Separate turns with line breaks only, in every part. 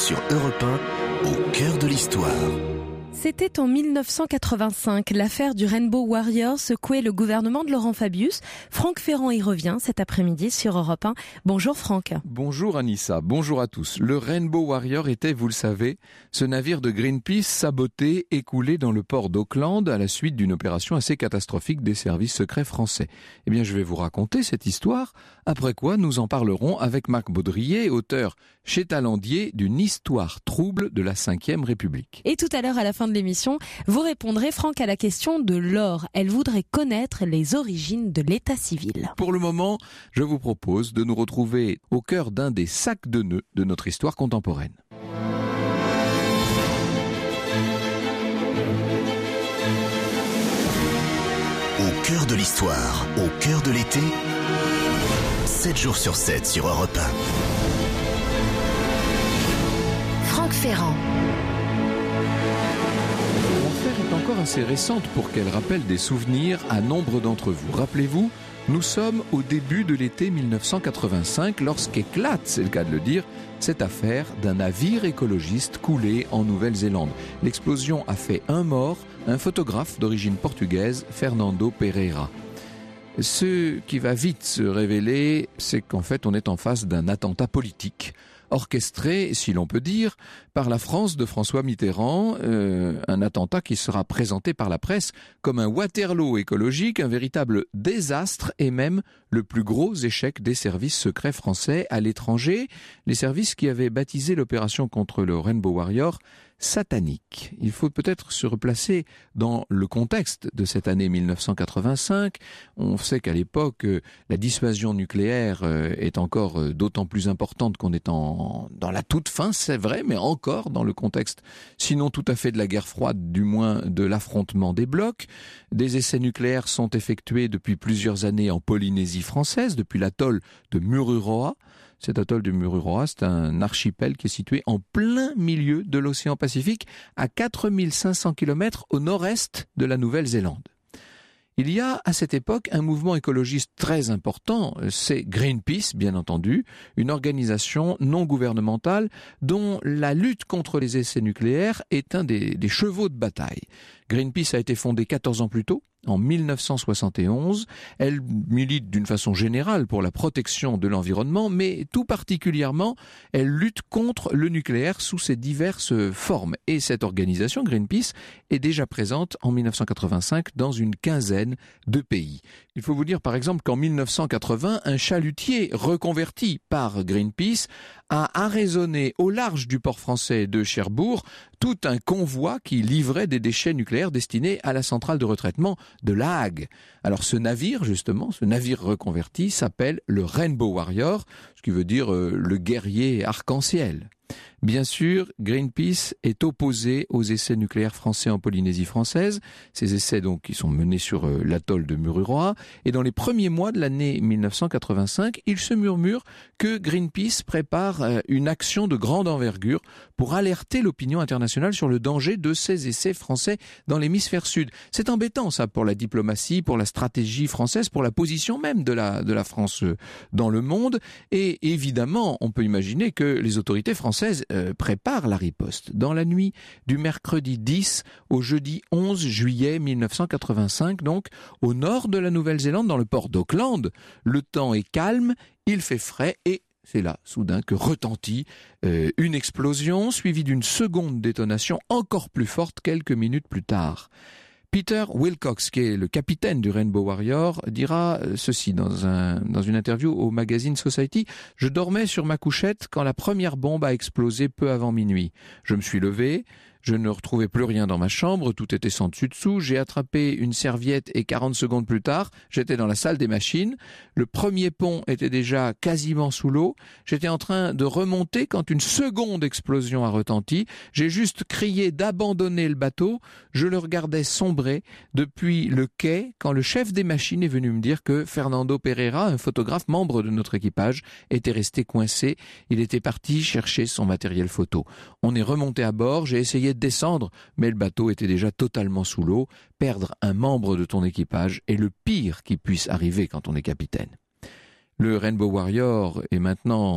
sur Europe 1, au cœur de l'histoire.
C'était en 1985. L'affaire du Rainbow Warrior secouait le gouvernement de Laurent Fabius. Franck Ferrand y revient cet après-midi sur Europe 1. Bonjour Franck.
Bonjour Anissa, bonjour à tous. Le Rainbow Warrior était, vous le savez, ce navire de Greenpeace saboté et coulé dans le port d'Auckland à la suite d'une opération assez catastrophique des services secrets français. Eh bien, je vais vous raconter cette histoire, après quoi nous en parlerons avec Marc Baudrier, auteur chez Talandier d'une histoire trouble de la Ve République.
Et tout à l'heure, à la fin de l'émission, vous répondrez, Franck, à la question de Laure. Elle voudrait connaître les origines de l'état civil.
Pour le moment, je vous propose de nous retrouver au cœur d'un des sacs de nœuds de notre histoire contemporaine.
Au cœur de l'histoire, au cœur de l'été, 7 jours sur 7 sur Europe 1.
Franck Ferrand.
L'affaire est encore assez récente pour qu'elle rappelle des souvenirs à nombre d'entre vous. Rappelez-vous, nous sommes au début de l'été 1985 lorsqu'éclate, c'est le cas de le dire, cette affaire d'un navire écologiste coulé en Nouvelle-Zélande. L'explosion a fait un mort, un photographe d'origine portugaise, Fernando Pereira. Ce qui va vite se révéler, c'est qu'en fait on est en face d'un attentat politique, orchestré, si l'on peut dire, par la France de François Mitterrand, un attentat qui sera présenté par la presse comme un Waterloo écologique, un véritable désastre et même le plus gros échec des services secrets français à l'étranger, les services qui avaient baptisé l'opération contre le Rainbow Warrior satanique. Il faut peut-être se replacer dans le contexte de cette année 1985. On sait qu'à l'époque, la dissuasion nucléaire est encore d'autant plus importante qu'on est dans la toute fin, c'est vrai, mais encore dans le contexte, sinon tout à fait de la guerre froide, du moins de l'affrontement des blocs. Des essais nucléaires sont effectués depuis plusieurs années en Polynésie française, depuis l'atoll de Mururoa. Cet atoll de Mururoa, c'est un archipel qui est situé en plein milieu de l'océan Pacifique, à 4500 km au nord-est de la Nouvelle-Zélande. Il y a à cette époque un mouvement écologiste très important, c'est Greenpeace bien entendu, une organisation non gouvernementale dont la lutte contre les essais nucléaires est un des chevaux de bataille. Greenpeace a été fondée 14 ans plus tôt, en 1971. Elle milite d'une façon générale pour la protection de l'environnement, mais tout particulièrement, elle lutte contre le nucléaire sous ses diverses formes. Et cette organisation, Greenpeace, est déjà présente en 1985 dans une quinzaine de pays. Il faut vous dire par exemple qu'en 1980, un chalutier reconverti par Greenpeace a arraisonné au large du port français de Cherbourg tout un convoi qui livrait des déchets nucléaires destinés à la centrale de retraitement de La Hague. Alors ce navire, justement, ce navire reconverti s'appelle le Rainbow Warrior, ce qui veut dire le guerrier arc-en-ciel. Bien sûr, Greenpeace est opposé aux essais nucléaires français en Polynésie française. Ces essais, donc, qui sont menés sur l'atoll de Mururoa. Et dans les premiers mois de l'année 1985, il se murmure que Greenpeace prépare une action de grande envergure pour alerter l'opinion internationale sur le danger de ces essais français dans l'hémisphère sud. C'est embêtant, ça, pour la diplomatie, pour la stratégie française, pour la position même de la France dans le monde. Et évidemment, on peut imaginer que les autorités françaises prépare la riposte. Dans la nuit du mercredi 10 au jeudi 11 juillet 1985, donc, au nord de la Nouvelle-Zélande, dans le port d'Auckland, le temps est calme, il fait frais et c'est là, soudain, que retentit une explosion suivie d'une seconde détonation encore plus forte quelques minutes plus tard. Peter Wilcox, qui est le capitaine du Rainbow Warrior, dira ceci dans une interview au magazine Society. « Je dormais sur ma couchette quand la première bombe a explosé peu avant minuit. Je me suis levé, je ne retrouvais plus rien dans ma chambre, tout était sans dessus-dessous. J'ai attrapé une serviette et 40 secondes plus tard, j'étais dans la salle des machines. Le premier pont était déjà quasiment sous l'eau. J'étais en train de remonter quand une seconde explosion a retenti. J'ai juste crié d'abandonner le bateau. Je le regardais sombrer depuis le quai quand le chef des machines est venu me dire que Fernando Pereira, un photographe membre de notre équipage, était resté coincé. Il était parti chercher son matériel photo. On est remonté à bord, j'ai essayé de descendre, mais le bateau était déjà totalement sous l'eau. Perdre un membre de ton équipage est le pire qui puisse arriver quand on est capitaine. Le Rainbow Warrior est maintenant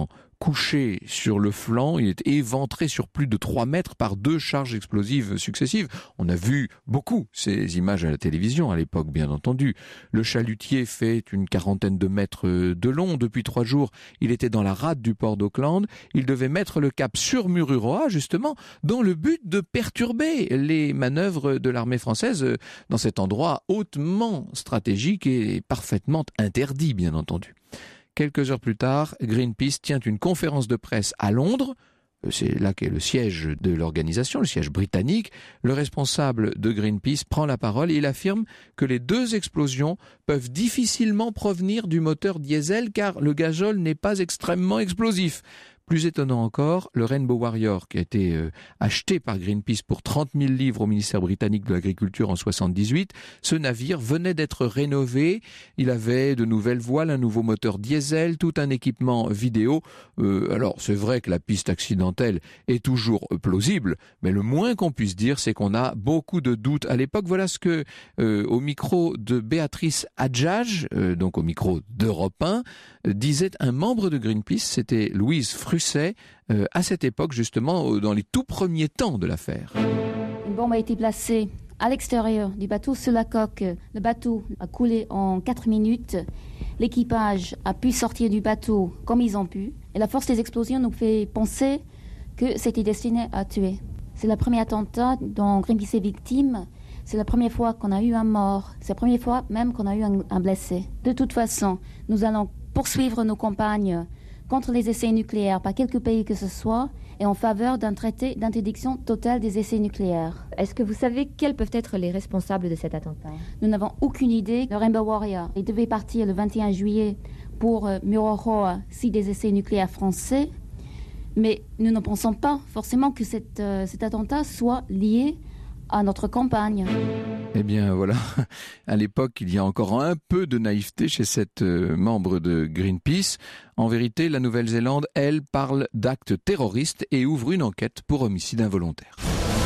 couché sur le flanc, il est éventré sur plus de 3 mètres par 2 charges explosives successives. On a vu beaucoup ces images à la télévision à l'époque, bien entendu. Le chalutier fait une 40aine de mètres de long. Depuis 3 jours, il était dans la rade du port d'Auckland. Il devait mettre le cap sur Mururoa, justement, dans le but de perturber les manœuvres de l'armée française dans cet endroit hautement stratégique et parfaitement interdit, bien entendu. Quelques heures plus tard, Greenpeace tient une conférence de presse à Londres. C'est là qu'est le siège de l'organisation, le siège britannique. Le responsable de Greenpeace prend la parole et il affirme que les 2 explosions peuvent difficilement provenir du moteur diesel car le gazole n'est pas extrêmement explosif. Plus étonnant encore, le Rainbow Warrior, qui a été acheté par Greenpeace pour 30 000 livres au ministère britannique de l'Agriculture en 78, ce navire venait d'être rénové. Il avait de nouvelles voiles, un nouveau moteur diesel, tout un équipement vidéo. Alors, c'est vrai que la piste accidentelle est toujours plausible, mais le moins qu'on puisse dire, c'est qu'on a beaucoup de doutes. À l'époque, voilà ce que, au micro de Béatrice Hadjadj, donc au micro d'Europe 1, disait un membre de Greenpeace, c'était Louise Frusset, à cette époque justement, dans les tout premiers temps de l'affaire.
Une bombe a été placée à l'extérieur du bateau sur la coque. Le bateau a coulé en 4 minutes. L'équipage a pu sortir du bateau comme ils ont pu. Et la force des explosions nous fait penser que c'était destiné à tuer. C'est le premier attentat dont Greenpeace est victime. C'est la première fois qu'on a eu un mort. C'est la première fois même qu'on a eu un blessé. De toute façon, nous allons poursuivre nos campagnes contre les essais nucléaires par quelque pays que ce soit et en faveur d'un traité d'interdiction totale des essais nucléaires.
Est-ce que vous savez quels peuvent être les responsables de cet attentat ?
Nous n'avons aucune idée. Le Rainbow Warrior, il devait partir le 21 juillet pour Mururoa, site des essais nucléaires français, mais nous ne pensons pas forcément que cet attentat soit lié à notre campagne.
Eh bien voilà, à l'époque il y a encore un peu de naïveté chez cette membre de Greenpeace. En vérité, la Nouvelle-Zélande, elle, parle d'actes terroristes et ouvre une enquête pour homicide involontaire.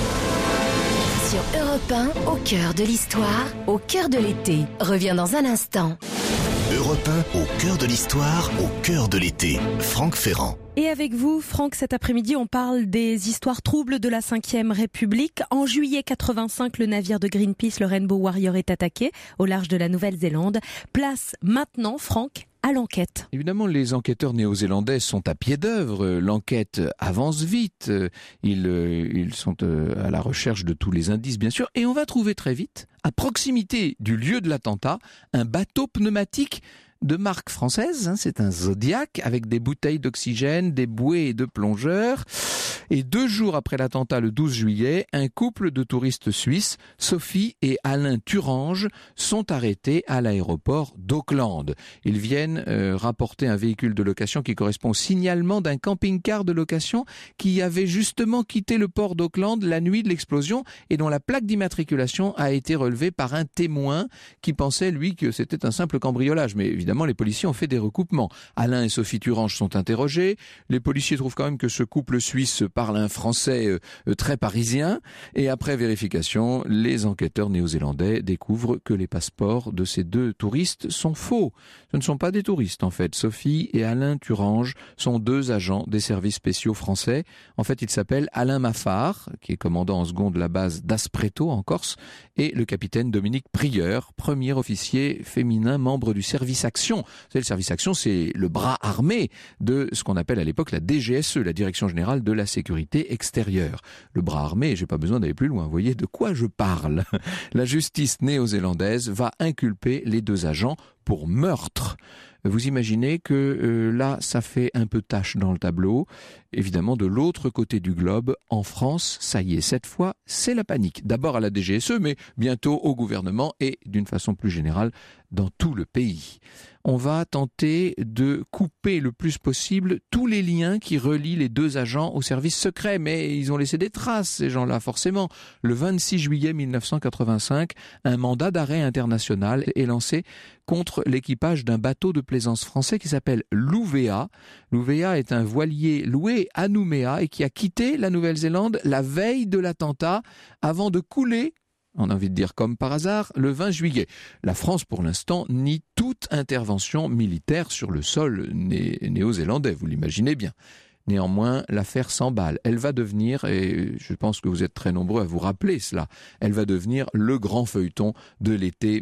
Sur Europe 1, au cœur de l'histoire, au cœur de l'été, revient dans un instant.
Europe 1, au cœur de l'histoire, au cœur de l'été. Franck Ferrand.
Et avec vous, Franck, cet après-midi, on parle des histoires troubles de la Ve République. En juillet 85, le navire de Greenpeace, le Rainbow Warrior, est attaqué au large de la Nouvelle-Zélande. Place maintenant, Franck, à l'enquête.
Évidemment, les enquêteurs néo-zélandais sont à pied d'œuvre. L'enquête avance vite. Ils sont à la recherche de tous les indices, bien sûr. Et on va trouver très vite, à proximité du lieu de l'attentat, un bateau pneumatique de marque française, c'est un Zodiac avec des bouteilles d'oxygène, des bouées et de plongeurs. Et 2 jours après l'attentat, le 12 juillet, un couple de touristes suisses, Sophie et Alain Thurange, sont arrêtés à l'aéroport d'Auckland. Ils viennent rapporter un véhicule de location qui correspond au signalement d'un camping-car de location qui avait justement quitté le port d'Auckland la nuit de l'explosion et dont la plaque d'immatriculation a été relevée par un témoin qui pensait, lui, que c'était un simple cambriolage. Mais évidemment, les policiers ont fait des recoupements. Alain et Sophie Thurange sont interrogés. Les policiers trouvent quand même que ce couple suisse parle un français très parisien. Et après vérification, les enquêteurs néo-zélandais découvrent que les passeports de ces 2 touristes sont faux. Ce ne sont pas des touristes, en fait. Sophie et Alain Thurange sont 2 agents des services spéciaux français. En fait, ils s'appellent Alain Maffard, qui est commandant en second de la base d'Aspreto, en Corse, et le capitaine Dominique Prieur, premier officier féminin membre du service Action. Le service Action, c'est le bras armé de ce qu'on appelle à l'époque la DGSE, la Direction Générale de la Sécurité Extérieure. Le bras armé, j'ai pas besoin d'aller plus loin, vous voyez de quoi je parle. La justice néo-zélandaise va inculper les 2 agents pour meurtre. Vous imaginez que là, ça fait un peu tache dans le tableau. Évidemment, de l'autre côté du globe, en France, ça y est, cette fois, c'est la panique. D'abord à la DGSE, mais bientôt au gouvernement et, d'une façon plus générale, dans tout le pays. On va tenter de couper le plus possible tous les liens qui relient les 2 agents au service secret, mais ils ont laissé des traces, ces gens-là, forcément. Le 26 juillet 1985, un mandat d'arrêt international est lancé contre l'équipage d'un bateau de plaisance français qui s'appelle l'Ouvea. L'Ouvea est un voilier loué à Nouméa et qui a quitté la Nouvelle-Zélande la veille de l'attentat avant de couler on a envie de dire comme par hasard, le 20 juillet. La France, pour l'instant, nie toute intervention militaire sur le sol néo-zélandais, vous l'imaginez bien. Néanmoins, l'affaire s'emballe. Elle va devenir, et je pense que vous êtes très nombreux à vous rappeler cela, elle va devenir le grand feuilleton de l'été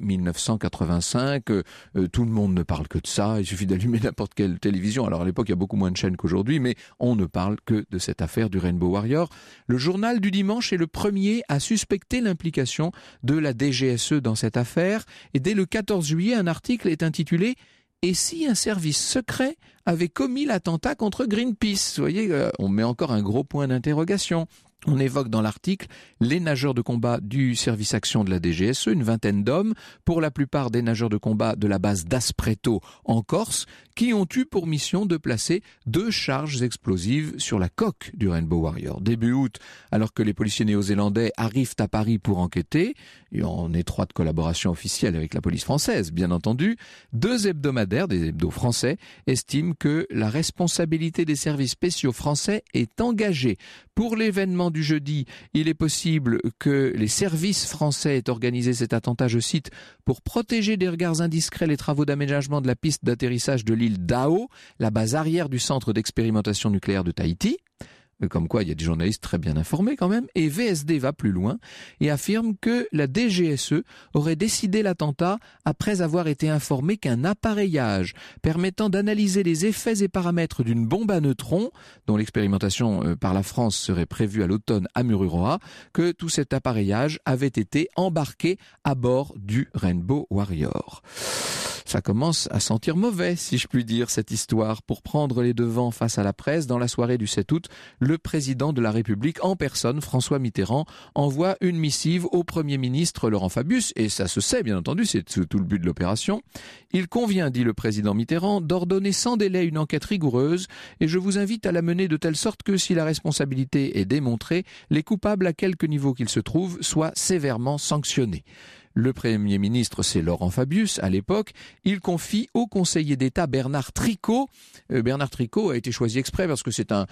1985. Tout le monde ne parle que de ça. Il suffit d'allumer n'importe quelle télévision. Alors à l'époque, il y a beaucoup moins de chaînes qu'aujourd'hui, mais on ne parle que de cette affaire du Rainbow Warrior. Le journal du dimanche est le premier à suspecter l'implication de la DGSE dans cette affaire. Et dès le 14 juillet, un article est intitulé « Et si un service secret avait commis l'attentat contre Greenpeace ?» Vous voyez, on met encore un gros point d'interrogation. On évoque dans l'article les nageurs de combat du service action de la DGSE, une vingtaine d'hommes, pour la plupart des nageurs de combat de la base d'Aspreto en Corse, qui ont eu pour mission de placer 2 charges explosives sur la coque du Rainbow Warrior. Début août, alors que les policiers néo-zélandais arrivent à Paris pour enquêter, et en étroite collaboration officielle avec la police française, bien entendu, 2 hebdomadaires, des hebdos français, estiment que la responsabilité des services spéciaux français est engagée. Pour l'événement du jeudi, il est possible que les services français aient organisé cet attentat, je cite, pour protéger des regards indiscrets les travaux d'aménagement de la piste d'atterrissage de l'île d'Ao, la base arrière du centre d'expérimentation nucléaire de Tahiti. Comme quoi, il y a des journalistes très bien informés quand même. Et VSD va plus loin et affirme que la DGSE aurait décidé l'attentat après avoir été informé qu'un appareillage permettant d'analyser les effets et paramètres d'une bombe à neutrons, dont l'expérimentation par la France serait prévue à l'automne à Mururoa, que tout cet appareillage avait été embarqué à bord du Rainbow Warrior. Ça commence à sentir mauvais, si je puis dire, cette histoire. Pour prendre les devants face à la presse, dans la soirée du 7 août, le président de la République, en personne, François Mitterrand, envoie une missive au Premier ministre Laurent Fabius, et ça se sait, bien entendu, c'est tout le but de l'opération. Il convient, dit le président Mitterrand, d'ordonner sans délai une enquête rigoureuse, et je vous invite à la mener de telle sorte que, si la responsabilité est démontrée, les coupables, à quelque niveau qu'ils se trouvent, soient sévèrement sanctionnés. Le Premier ministre, c'est Laurent Fabius à l'époque. Il confie au conseiller d'État Bernard Tricot. Bernard Tricot a été choisi exprès parce que c'est un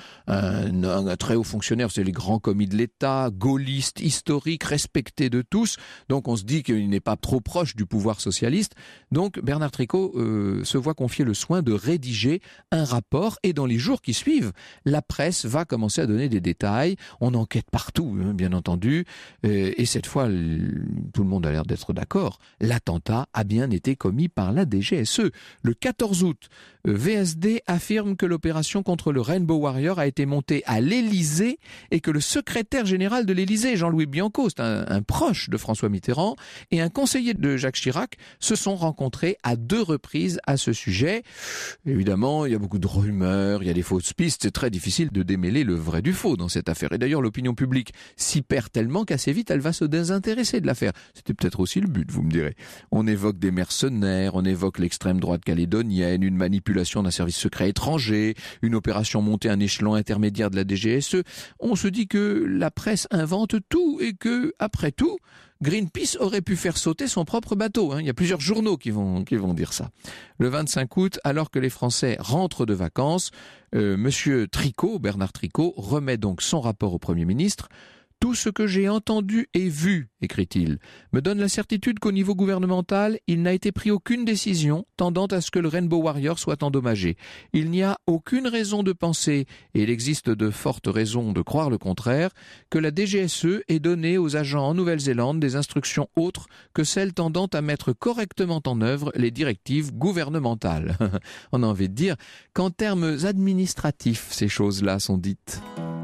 très haut fonctionnaire, c'est les grands commis de l'État, gaulliste, historique, respecté de tous. Donc on se dit qu'il n'est pas trop proche du pouvoir socialiste. Donc Bernard Tricot se voit confier le soin de rédiger un rapport. Et dans les jours qui suivent, la presse va commencer à donner des détails. On enquête partout, bien entendu. Et cette fois, tout le monde a l'air d'être d'accord, l'attentat a bien été commis par la DGSE. Le 14 août, VSD affirme que l'opération contre le Rainbow Warrior a été montée à l'Élysée et que le secrétaire général de l'Élysée, Jean-Louis Bianco, c'est un proche de François Mitterrand, et un conseiller de Jacques Chirac se sont rencontrés à 2 reprises à ce sujet. Évidemment, il y a beaucoup de rumeurs, il y a des fausses pistes, c'est très difficile de démêler le vrai du faux dans cette affaire. Et d'ailleurs, l'opinion publique s'y perd tellement qu'assez vite, elle va se désintéresser de l'affaire. C'était peut-être aussi le but, vous me direz. On évoque des mercenaires, on évoque l'extrême droite calédonienne, une manipulation d'un service secret étranger, une opération montée à un échelon intermédiaire de la DGSE. On se dit que la presse invente tout et que, après tout, Greenpeace aurait pu faire sauter son propre bateau. Il y a plusieurs journaux qui vont dire ça. Le 25 août, alors que les Français rentrent de vacances, Monsieur Tricot, Bernard Tricot, remet donc son rapport au Premier ministre. Tout ce que j'ai entendu et vu, écrit-il, me donne la certitude qu'au niveau gouvernemental, il n'a été pris aucune décision tendant à ce que le Rainbow Warrior soit endommagé. Il n'y a aucune raison de penser, et il existe de fortes raisons de croire le contraire, que la DGSE ait donné aux agents en Nouvelle-Zélande des instructions autres que celles tendant à mettre correctement en œuvre les directives gouvernementales. On a envie de dire qu'en termes administratifs, ces choses-là sont dites.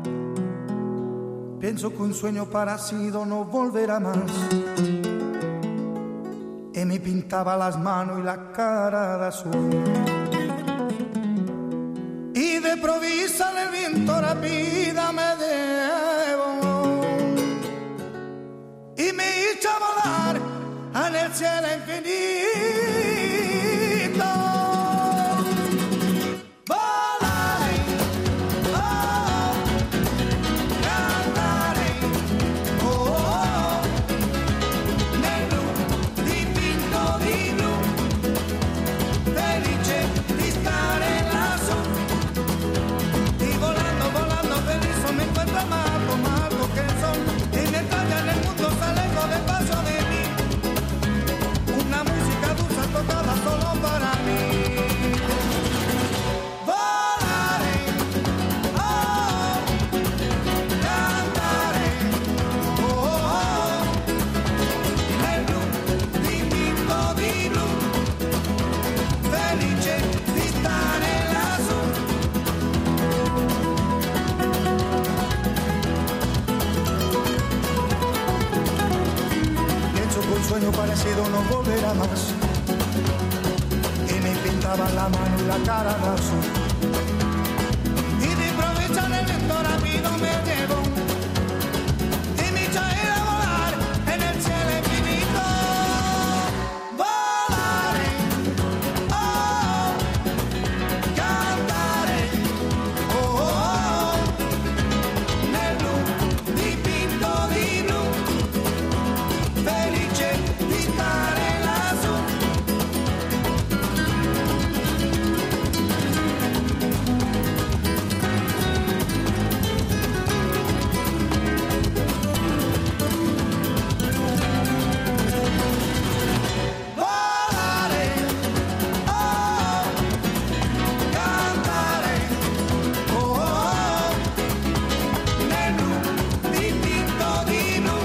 Pienso qu'un sueño parecido no volverá más. Y me pintaba las manos y la cara de azul. Y de provisa el viento rápida me llevó. Y me hizo volar en el cielo infinito. Más alto que el sol, y mientras ya en el mundo se alejo de paso. volver a más. Y me pintaban la mano y la cara de azul. Y de improviso en el viento rápido me llevó. Y me hizo ir a volar en el cielo infinito. Volaré, oh, cantaré, oh, oh, nel blu dipinto di blu, felice di stare lassù. Volare, oh, cantare, oh, oh, nel blu dipinto di blu,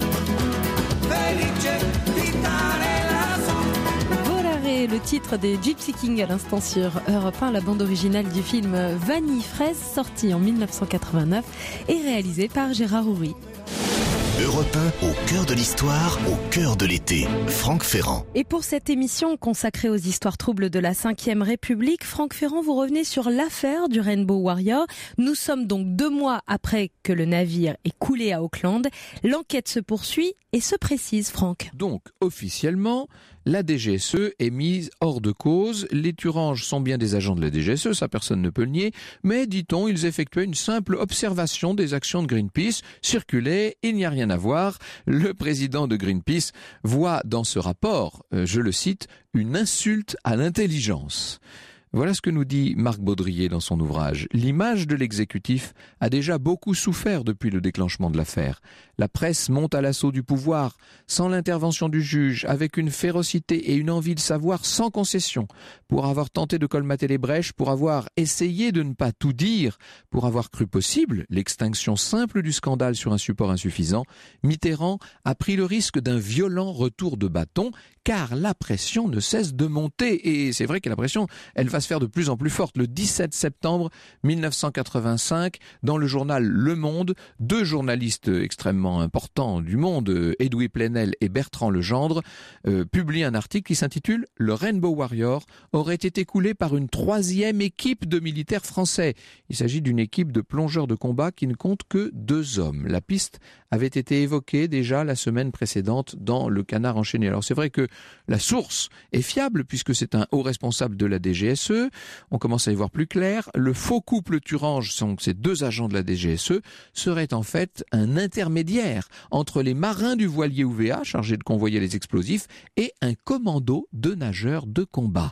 felice di stare lassù.
Volare, le titre des Gypsy Kings à l'instant sur Europe 1, la bande originale du film Vanille Fraise, sorti en 1989 et réalisé par Gérard Houry.
Europe 1, au cœur de l'histoire, au cœur de l'été. Franck Ferrand.
Et pour cette émission consacrée aux histoires troubles de la 5e République, Franck Ferrand, vous revenez sur l'affaire du Rainbow Warrior. Nous sommes donc 2 mois après que le navire est coulé à Auckland. L'enquête se poursuit et se précise, Franck.
Donc, officiellement, la DGSE est mise hors de cause. Les Thuranges sont bien des agents de la DGSE, ça personne ne peut le nier. Mais, dit-on, ils effectuaient une simple observation des actions de Greenpeace. Circulaient, il n'y a rien à voir. Le président de Greenpeace voit dans ce rapport, je le cite, une insulte à l'intelligence. Voilà ce que nous dit Marc Baudrier dans son ouvrage. L'image de l'exécutif a déjà beaucoup souffert depuis le déclenchement de l'affaire. La presse monte à l'assaut du pouvoir, sans l'intervention du juge, avec une férocité et une envie de savoir sans concession, pour avoir tenté de colmater les brèches, pour avoir essayé de ne pas tout dire, pour avoir cru possible l'extinction simple du scandale sur un support insuffisant. Mitterrand a pris le risque d'un violent retour de bâton, car la pression ne cesse de monter. Et c'est vrai que la pression, elle va se faire de plus en plus forte. Le 17 septembre 1985, dans le journal Le Monde, 2 journalistes extrêmement importants du Monde, Edoui Plenel et Bertrand Legendre, publient un article qui s'intitule « Le Rainbow Warrior aurait été coulé par une 3e équipe de militaires français ». Il s'agit d'une équipe de plongeurs de combat qui ne compte que 2 hommes. La piste avait été évoquée déjà la semaine précédente dans Le Canard enchaîné. Alors c'est vrai que la source est fiable puisque c'est un haut responsable de la DGSE. On commence à y voir plus clair. Le faux couple Thurange, donc ces 2 agents de la DGSE, serait en fait un intermédiaire entre les marins du voilier UVA, chargés de convoyer les explosifs, et un commando de nageurs de combat.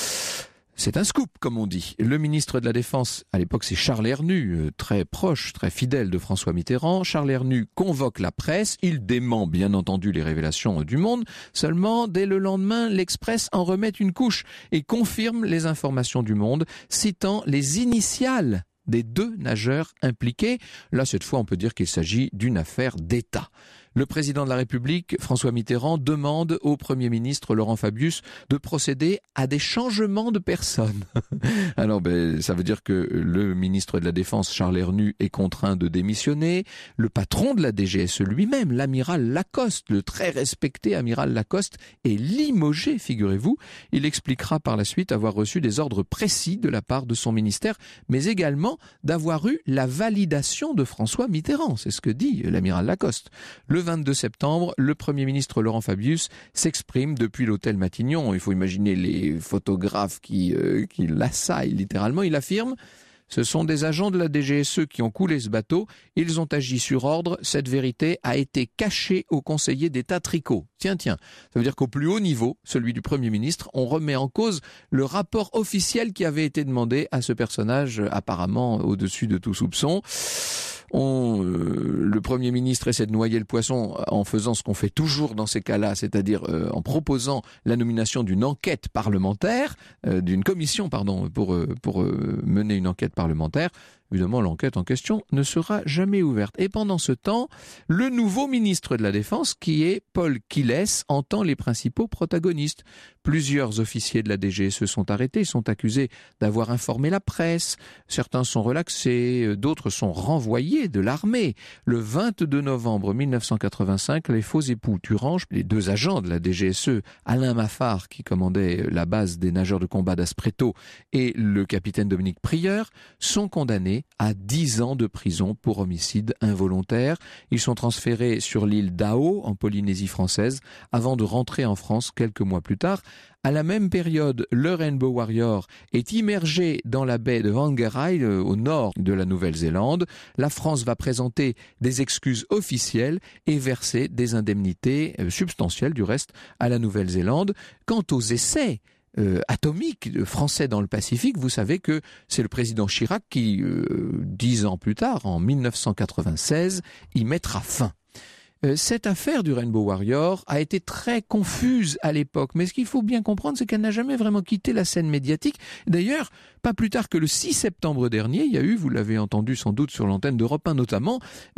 C'est un scoop, comme on dit. Le ministre de la Défense, à l'époque c'est Charles Hernu, très proche, très fidèle de François Mitterrand. Charles Hernu convoque la presse, il dément bien entendu les révélations du Monde. Seulement, dès le lendemain, l'Express en remet une couche et confirme les informations du Monde, citant les initiales des 2 nageurs impliqués. Là, cette fois, on peut dire qu'il s'agit d'une affaire d'État. Le président de la République, François Mitterrand, demande au Premier ministre Laurent Fabius de procéder à des changements de personnes. Alors, ça veut dire que le ministre de la Défense, Charles Hernu, est contraint de démissionner. Le patron de la DGSE lui-même, l'amiral Lacoste, le très respecté amiral Lacoste, est limogé, figurez-vous. Il expliquera par la suite avoir reçu des ordres précis de la part de son ministère, mais également d'avoir eu la validation de François Mitterrand. C'est ce que dit l'amiral Lacoste. Le 22 septembre, le Premier ministre Laurent Fabius s'exprime depuis l'hôtel Matignon. Il faut imaginer les photographes qui l'assaillent littéralement. Il affirme: ce sont des agents de la DGSE qui ont coulé ce bateau. Ils ont agi sur ordre. Cette vérité a été cachée au conseiller d'État Tricot. Tiens. Ça veut dire qu'au plus haut niveau, celui du Premier ministre, on remet en cause le rapport officiel qui avait été demandé à ce personnage apparemment au-dessus de tout soupçon. Le Premier ministre essaie de noyer le poisson en faisant ce qu'on fait toujours dans ces cas-là, c'est-à-dire en proposant la nomination d'une enquête parlementaire, d'une commission, pour mener une enquête parlementaire. évidemment, l'enquête en question ne sera jamais ouverte. Et pendant ce temps, le nouveau ministre de la Défense, qui est Paul Quilles, entend les principaux protagonistes. Plusieurs officiers de la DGSE sont arrêtés, ils sont accusés d'avoir informé la presse. Certains sont relaxés, d'autres sont renvoyés de l'armée. Le 22 novembre 1985, les faux époux Turange, les deux agents de la DGSE, Alain Maffard, qui commandait la base des nageurs de combat d'Aspreto, et le capitaine Dominique Prieur, sont condamnés à 10 ans de prison pour homicide involontaire. Ils sont transférés sur l'île d'Ao, en Polynésie française, avant de rentrer en France quelques mois plus tard. À la même période, le Rainbow Warrior est immergé dans la baie de Whangarei, au nord de la Nouvelle-Zélande. La France va présenter des excuses officielles et verser des indemnités substantielles, du reste, à la Nouvelle-Zélande. Quant aux essais atomiques français dans le Pacifique, vous savez que c'est le président Chirac qui, 10 ans plus tard, en 1996, y mettra fin. Cette affaire du Rainbow Warrior a été très confuse à l'époque, mais ce qu'il faut bien comprendre, c'est qu'elle n'a jamais vraiment quitté la scène médiatique. D'ailleurs, pas plus tard que le 6 septembre dernier, il y a eu, vous l'avez entendu sans doute sur l'antenne d'Europe 1 notamment,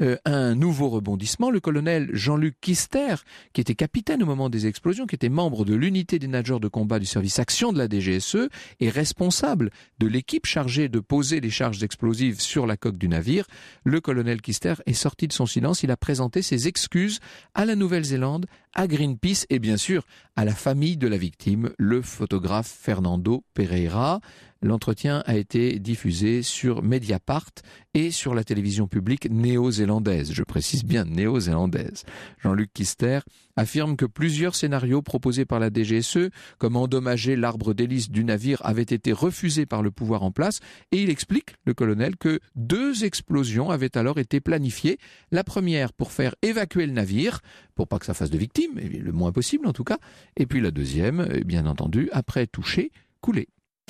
un nouveau rebondissement. Le colonel Jean-Luc Kister, qui était capitaine au moment des explosions, qui était membre de l'unité des nageurs de combat du service action de la DGSE et responsable de l'équipe chargée de poser les charges explosives sur la coque du navire. Le colonel Kister est sorti de son silence, il a présenté ses excuses à la Nouvelle-Zélande, à Greenpeace et bien sûr à la famille de la victime, le photographe Fernando Pereira. L'entretien a été diffusé sur Mediapart et sur la télévision publique néo-zélandaise. Je précise bien néo-zélandaise. Jean-Luc Kister affirme que plusieurs scénarios proposés par la DGSE, comme endommager l'arbre d'hélice du navire, avaient été refusés par le pouvoir en place. Et il explique, le colonel, que 2 explosions avaient alors été planifiées. La première pour faire évacuer le navire, pour pas que ça fasse de victimes, le moins possible en tout cas. Et puis la deuxième, bien entendu, après toucher, couler.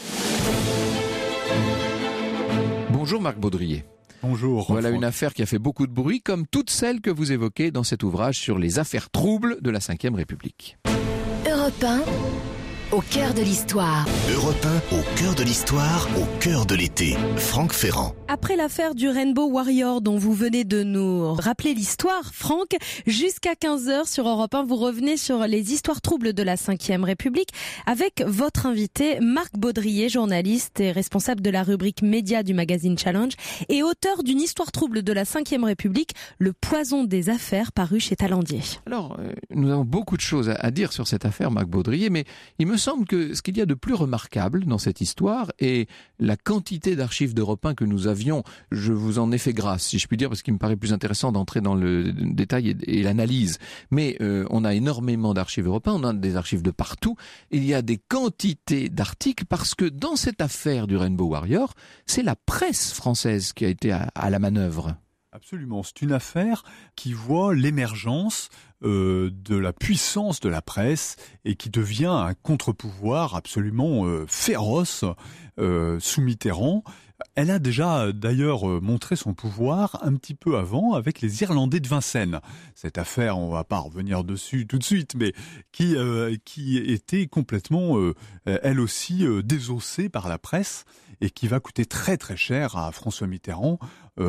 Bonjour Marc Baudrier.
Bonjour.
Voilà une affaire qui a fait beaucoup de bruit, comme toutes celles que vous évoquez dans cet ouvrage sur les affaires troubles de la Ve République.
Europe 1, au cœur de l'histoire.
Europe 1, au cœur de l'histoire, au cœur de l'été. Franck Ferrand.
Après l'affaire du Rainbow Warrior dont vous venez de nous rappeler l'histoire, Franck, jusqu'à 15h sur Europe 1, vous revenez sur les histoires troubles de la Ve République avec votre invité Marc Baudrier, journaliste et responsable de la rubrique médias du magazine Challenge et auteur d'une histoire trouble de la Ve République, Le poison des affaires, paru chez Talandier.
Alors, nous avons beaucoup de choses à dire sur cette affaire, Marc Baudrier, mais il me semble que ce qu'il y a de plus remarquable dans cette histoire est la quantité d'archives d'Europe 1 que nous avions. Je vous en ai fait grâce, si je puis dire, parce qu'il me paraît plus intéressant d'entrer dans le détail et l'analyse. Mais on a énormément d'archives européennes, on a des archives de partout. Il y a des quantités d'articles parce que dans cette affaire du Rainbow Warrior, c'est la presse française qui a été à la manœuvre.
Absolument, c'est une affaire qui voit l'émergence de la puissance de la presse et qui devient un contre-pouvoir absolument féroce sous Mitterrand. Elle a déjà d'ailleurs montré son pouvoir un petit peu avant avec les Irlandais de Vincennes. Cette affaire, on va pas revenir dessus tout de suite, mais qui était complètement, elle aussi, désossée par la presse et qui va coûter très très cher à François Mitterrand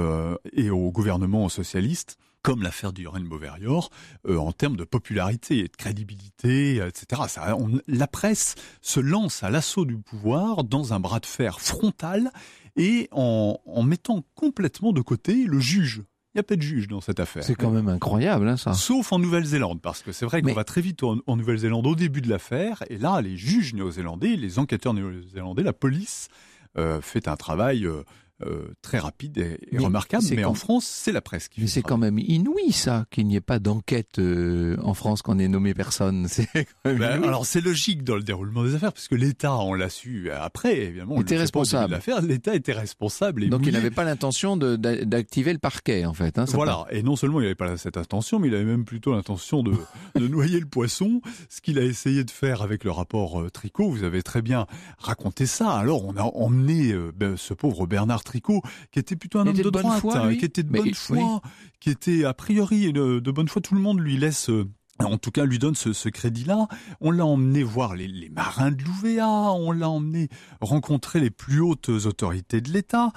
et au gouvernement socialiste, comme l'affaire du Rainbow Warrior, en termes de popularité et de crédibilité, etc. La presse se lance à l'assaut du pouvoir dans un bras de fer frontal et en mettant complètement de côté le juge. Il n'y a pas de juge dans cette affaire.
C'est quand même incroyable, hein, ça.
Sauf en Nouvelle-Zélande, parce que c'est vrai qu'on va très vite en Nouvelle-Zélande au début de l'affaire, et là, les juges néo-zélandais, les enquêteurs néo-zélandais, la police fait un travail très rapide et remarquable, mais en France, c'est la presse qui fait.
Mais c'est quand même inouï, ça, qu'il n'y ait pas d'enquête en France, qu'on ait nommé personne. C'est quand même
alors c'est logique dans le déroulement des affaires, puisque l'État, on l'a su après, évidemment, on
était responsable.
L'affaire, l'État était responsable. Et
donc il n'avait pas l'intention d'activer le parquet, en fait. Hein,
voilà, et non seulement il n'avait pas cette intention, mais il avait même plutôt l'intention de noyer le poisson, ce qu'il a essayé de faire avec le rapport Tricot. Vous avez très bien raconté ça. Alors on a emmené ce pauvre Bernard Tricot, qui était plutôt un homme de droite, qui était de bonne foi, qui était a priori de bonne foi. Tout le monde lui laisse en tout cas, lui donne ce crédit-là. On l'a emmené voir les marins de l'UVA, on l'a emmené rencontrer les plus hautes autorités de l'État.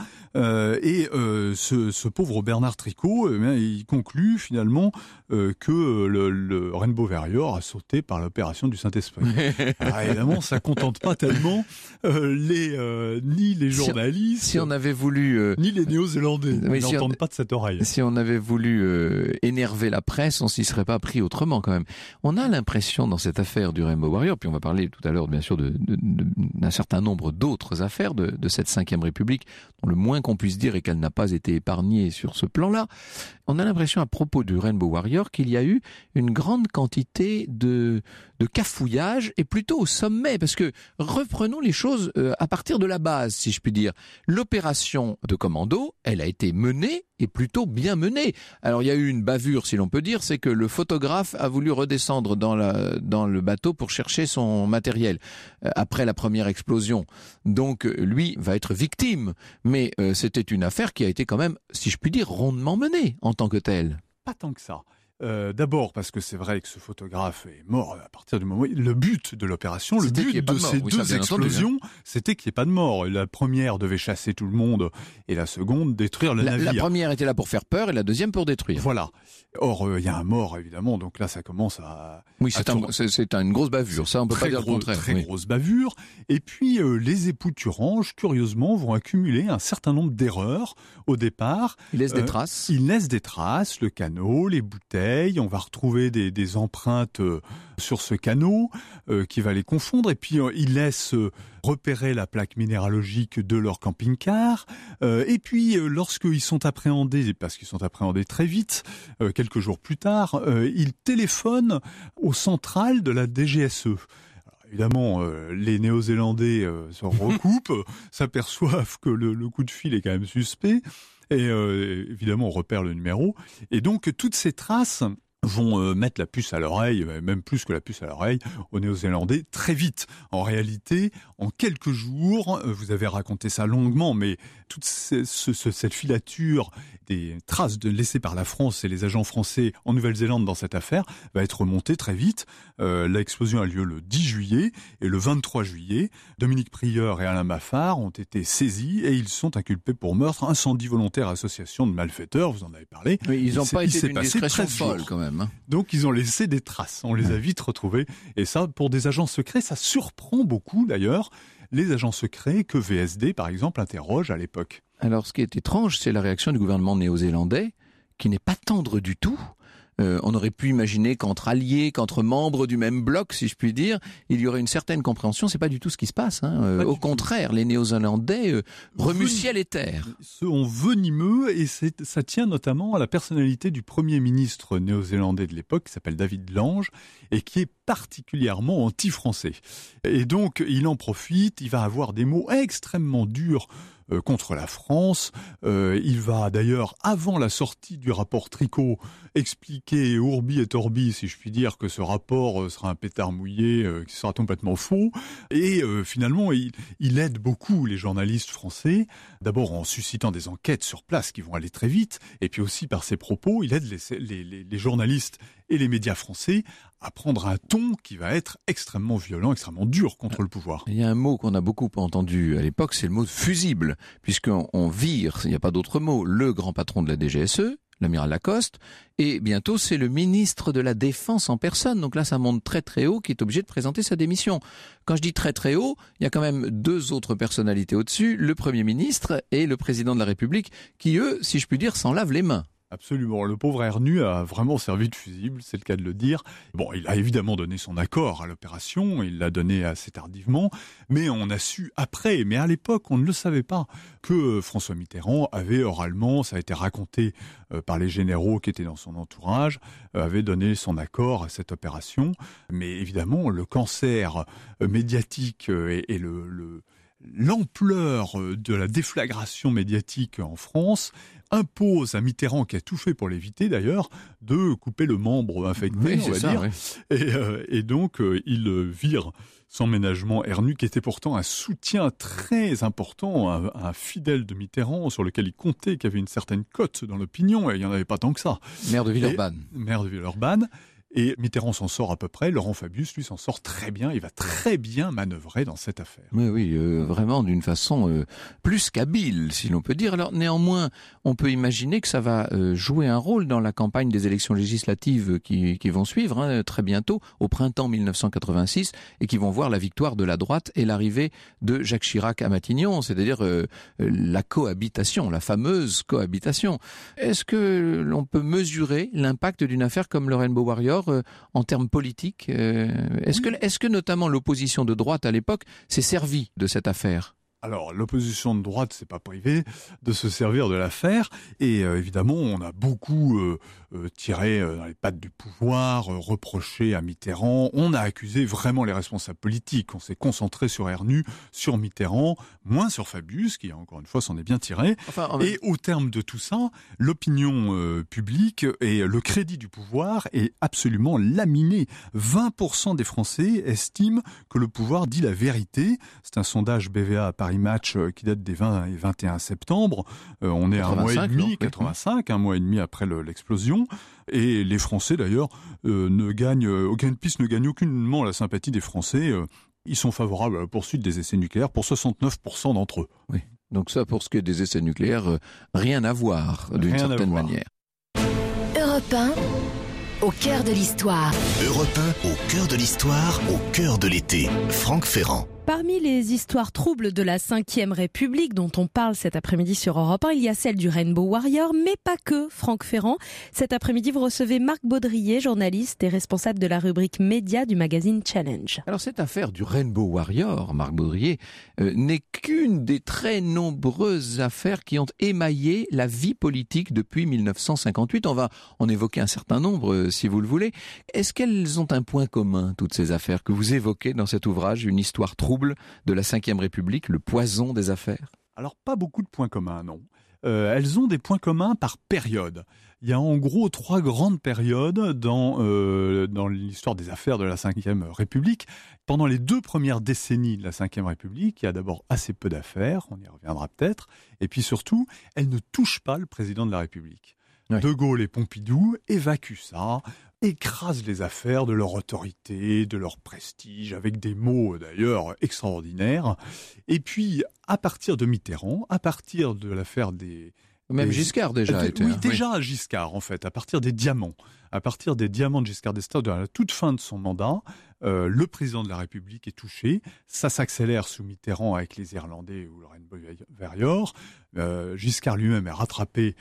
Ce pauvre Bernard Tricot, il conclut finalement que le Rainbow Warrior a sauté par l'opération du Saint-Esprit. Alors, évidemment, ça contente pas tellement ni les journalistes,
si on avait voulu,
ni les Néo-Zélandais. Ils n'entendent pas de cette oreille.
Si on avait voulu énerver la presse, on s'y serait pas pris autrement quand même. On a l'impression dans cette affaire du Rainbow Warrior, puis on va parler tout à l'heure bien sûr d'un certain nombre d'autres affaires de cette 5e République, dont le moins qu'on puisse dire est qu'elle n'a pas été épargnée sur ce plan-là. On a l'impression à propos du Rainbow Warrior qu'il y a eu une grande quantité de cafouillage, et plutôt au sommet, parce que reprenons les choses à partir de la base, si je puis dire. L'opération de commando, elle a été menée, et plutôt bien menée. Alors il y a eu une bavure, si l'on peut dire, c'est que le photographe a voulu redescendre dans le bateau pour chercher son matériel après la première explosion. Donc lui va être victime, mais c'était une affaire qui a été quand même, si je puis dire, rondement menée en tant que telle.
Pas tant que ça. D'abord parce que c'est vrai que ce photographe est mort à partir du moment où le but de l'opération, le but de ces deux explosions, c'était qu'il n'y ait pas de mort. La première devait chasser tout le monde et la seconde détruire le navire.
La première était là pour faire peur et la deuxième pour détruire.
Voilà. Or, il y a un mort évidemment, donc là ça commence à...
Oui, c'est une grosse bavure, ça on peut pas dire le contraire.
Très grosse bavure. Et puis les époux Thurange, curieusement, vont accumuler un certain nombre d'erreurs au départ.
Ils laissent des traces.
Ils laissent des traces, le canot, les bouteilles. On va retrouver des empreintes sur ce canot qui va les confondre. Et puis, ils laissent repérer la plaque minéralogique de leur camping-car. Et puis, lorsqu'ils sont appréhendés, parce qu'ils sont appréhendés très vite, quelques jours plus tard, ils téléphonent au central de la DGSE. Évidemment, les Néo-Zélandais se recoupent, s'aperçoivent que le coup de fil est quand même suspect. Et évidemment, on repère le numéro. Et donc, toutes ces traces vont mettre la puce à l'oreille, même plus que la puce à l'oreille, aux Néo-Zélandais très vite. En réalité, en quelques jours, vous avez raconté ça longuement, mais toute cette filature des traces laissées par la France et les agents français en Nouvelle-Zélande dans cette affaire va être remontée très vite. L'explosion a lieu le 10 juillet et le 23 juillet, Dominique Prieur et Alain Maffard ont été saisis et ils sont inculpés pour meurtre, incendie volontaire, association de malfaiteurs, vous en avez parlé.
Oui, ils n'ont pas été d'une discrétion folle quand même.
Donc ils ont laissé des traces, on les a vite retrouvés. Et ça, pour des agents secrets, ça surprend beaucoup d'ailleurs les agents secrets que VSD, par exemple, interroge à l'époque.
Alors ce qui est étrange, c'est la réaction du gouvernement néo-zélandais, qui n'est pas tendre du tout. On aurait pu imaginer qu'entre alliés, qu'entre membres du même bloc, si je puis dire, il y aurait une certaine compréhension. C'est pas du tout ce qui se passe. Au contraire, les Néo-Zélandais remuent ciel et terre.
Ceux ont venimeux, et ça tient notamment à la personnalité du premier ministre néo-zélandais de l'époque, qui s'appelle David Lange, et qui est particulièrement anti-français. Et donc, il en profite, il va avoir des mots extrêmement durs contre la France. Il va d'ailleurs, avant la sortie du rapport Tricot, expliquer ourbi et torbi, si je puis dire, que ce rapport sera un pétard mouillé, qui sera complètement faux. Et finalement, il aide beaucoup les journalistes français, d'abord en suscitant des enquêtes sur place qui vont aller très vite, et puis aussi par ses propos, il aide les journalistes et les médias français à prendre un ton qui va être extrêmement violent, extrêmement dur contre le pouvoir.
Il y a un mot qu'on a beaucoup entendu à l'époque, c'est le mot fusible, puisqu'on vire, il n'y a pas d'autre mot, le grand patron de la DGSE, l'amiral Lacoste, et bientôt c'est le ministre de la Défense en personne. Donc là, ça monte très très haut, qui est obligé de présenter sa démission. Quand je dis très très haut, il y a quand même deux autres personnalités au-dessus, le Premier ministre et le Président de la République, qui eux, si je puis dire, s'en lavent les mains.
Absolument. Le pauvre Ernu a vraiment servi de fusible, c'est le cas de le dire. Bon, il a évidemment donné son accord à l'opération, il l'a donné assez tardivement, mais on a su après, mais à l'époque, on ne le savait pas, que François Mitterrand avait oralement, ça a été raconté par les généraux qui étaient dans son entourage, avait donné son accord à cette opération. Mais évidemment, le cancer médiatique et l'ampleur de la déflagration médiatique en France impose à Mitterrand, qui a tout fait pour l'éviter d'ailleurs, de couper le membre infecté,
oui,
on va dire. Oui. Et donc, il vire sans ménagement Ernu, qui était pourtant un soutien très important, un fidèle de Mitterrand, sur lequel il comptait, qui avait une certaine cote dans l'opinion, et il n'y en avait pas tant que ça.
Maire de Villeurbanne.
Maire de Villeurbanne. Et Mitterrand s'en sort à peu près, Laurent Fabius, lui, s'en sort très bien, il va très bien manœuvrer dans cette affaire.
Oui, vraiment d'une façon plus qu'habile, si l'on peut dire. Alors néanmoins, on peut imaginer que ça va jouer un rôle dans la campagne des élections législatives qui vont suivre très bientôt, au printemps 1986, et qui vont voir la victoire de la droite et l'arrivée de Jacques Chirac à Matignon, c'est-à-dire la cohabitation, la fameuse cohabitation. Est-ce que l'on peut mesurer l'impact d'une affaire comme le Rainbow Warrior en termes politiques? Est-ce que notamment l'opposition de droite à l'époque s'est servie de cette affaire?
Alors, l'opposition de droite, c'est pas privé de se servir de l'affaire. Et évidemment, on a beaucoup tiré dans les pattes du pouvoir, reproché à Mitterrand. On a accusé vraiment les responsables politiques. On s'est concentré sur Ernu, sur Mitterrand, moins sur Fabius, qui, encore une fois, s'en est bien tiré. Et au terme de tout ça, l'opinion publique et le crédit du pouvoir est absolument laminé. 20% des Français estiment que le pouvoir dit la vérité. C'est un sondage BVA à Paris Match qui date des 20 et 21 septembre. On est à un mois et demi, 85, un mois et demi après l'explosion. Et les Français, d'ailleurs, Greenpeace ne gagne aucunement la sympathie des Français. Ils sont favorables à la poursuite des essais nucléaires pour 69% d'entre eux.
Oui. Donc ça, pour ce qui est des essais nucléaires, rien à voir, d'une certaine manière.
Europe 1, au cœur de l'histoire.
Europe 1, au cœur de l'histoire, au cœur de l'été. Franck Ferrand.
Parmi les histoires troubles de la Ve République dont on parle cet après-midi sur Europe 1, il y a celle du Rainbow Warrior, mais pas que, Franck Ferrand. Cet après-midi, vous recevez Marc Baudrier, journaliste et responsable de la rubrique médias du magazine Challenge.
Alors cette affaire du Rainbow Warrior, Marc Baudrier, n'est qu'une des très nombreuses affaires qui ont émaillé la vie politique depuis 1958. On va en évoquer un certain nombre, si vous le voulez. Est-ce qu'elles ont un point commun, toutes ces affaires que vous évoquez dans cet ouvrage, une histoire trouble de la Ve République, le poison des affaires?
Alors, pas beaucoup de points communs, non. Elles ont des points communs par période. Il y a en gros 3 grandes périodes dans l'histoire des affaires de la Ve République. Pendant les 2 premières décennies de la Ve République, il y a d'abord assez peu d'affaires, on y reviendra peut-être, et puis surtout, elles ne touchent pas le président de la République. Oui. De Gaulle et Pompidou évacuent ça, écrasent les affaires de leur autorité, de leur prestige, avec des mots d'ailleurs extraordinaires. Et puis, à partir de Mitterrand, à partir de l'affaire des...
Même Giscard déjà était.
Oui, déjà Giscard en fait, à partir des diamants. À partir des diamants de Giscard d'Estaing, à la toute fin de son mandat, le président de la République est touché. Ça s'accélère sous Mitterrand avec les Irlandais ou le Rainbow Warrior. Giscard lui-même est rattrapé